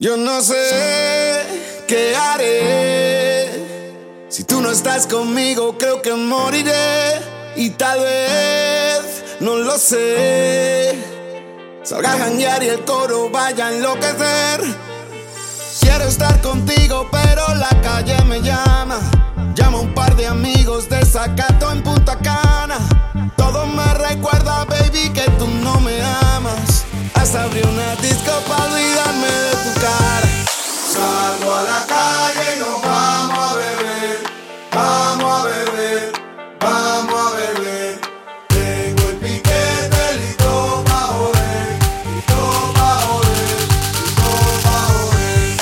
Yo no sé qué haré. Si tú no estás conmigo, creo que moriré. Y tal vez, no lo sé, salga a janguear y el coro vaya a enloquecer. Quiero estar contigo, pero la calle me llama. Llama a un par de amigos de Zacato en Punta Cana. Todo me recuerda, baby, que tú no me amas. Hasta abrí una disco para olvidarme de tu cara. Salgo a la calle y nos vamos a beber. Vamos a beber, vamos a beber. Tengo el piquete listo pa' joder, listo pa' joder, listo pa' joder.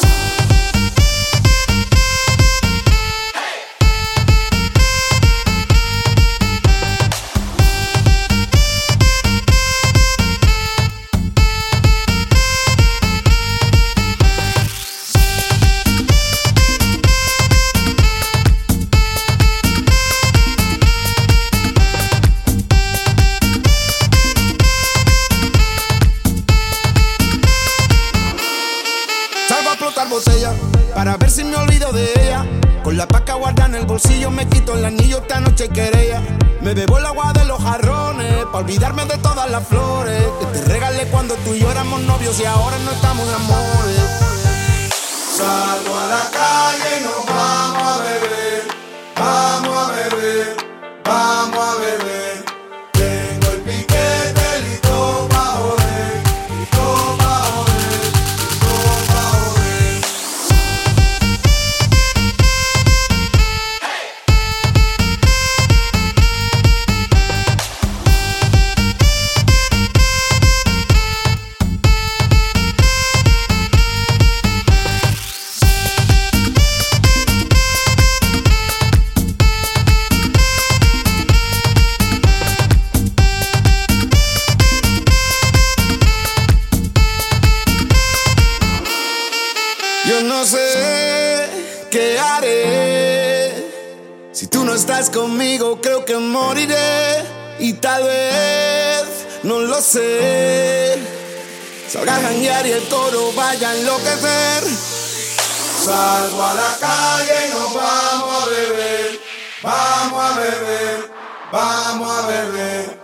Salgo a explotar botella para ver si me olvido de ella. Con la paca guardada en el bolsillo me quito el anillo esta noche quería. Me bebo el agua de los jarrones pa' olvidarme de todas las flores que te regalé cuando tú y yo éramos novios y ahora no estamos de amores. Salgo a la calle y nos vamos a beber. Vamos a beber, vamos a beber. Tengo el piquete listo pa' joder, listo pa' joder, listo pa' joder. Yo no sé qué haré. Si tú no estás conmigo, creo que moriré. Y tal vez, no lo sé, salga a janguear y el coro vaya a enloquecer. Salgo a la calle y nos vamos a beber. Vamos a beber, vamos a beber.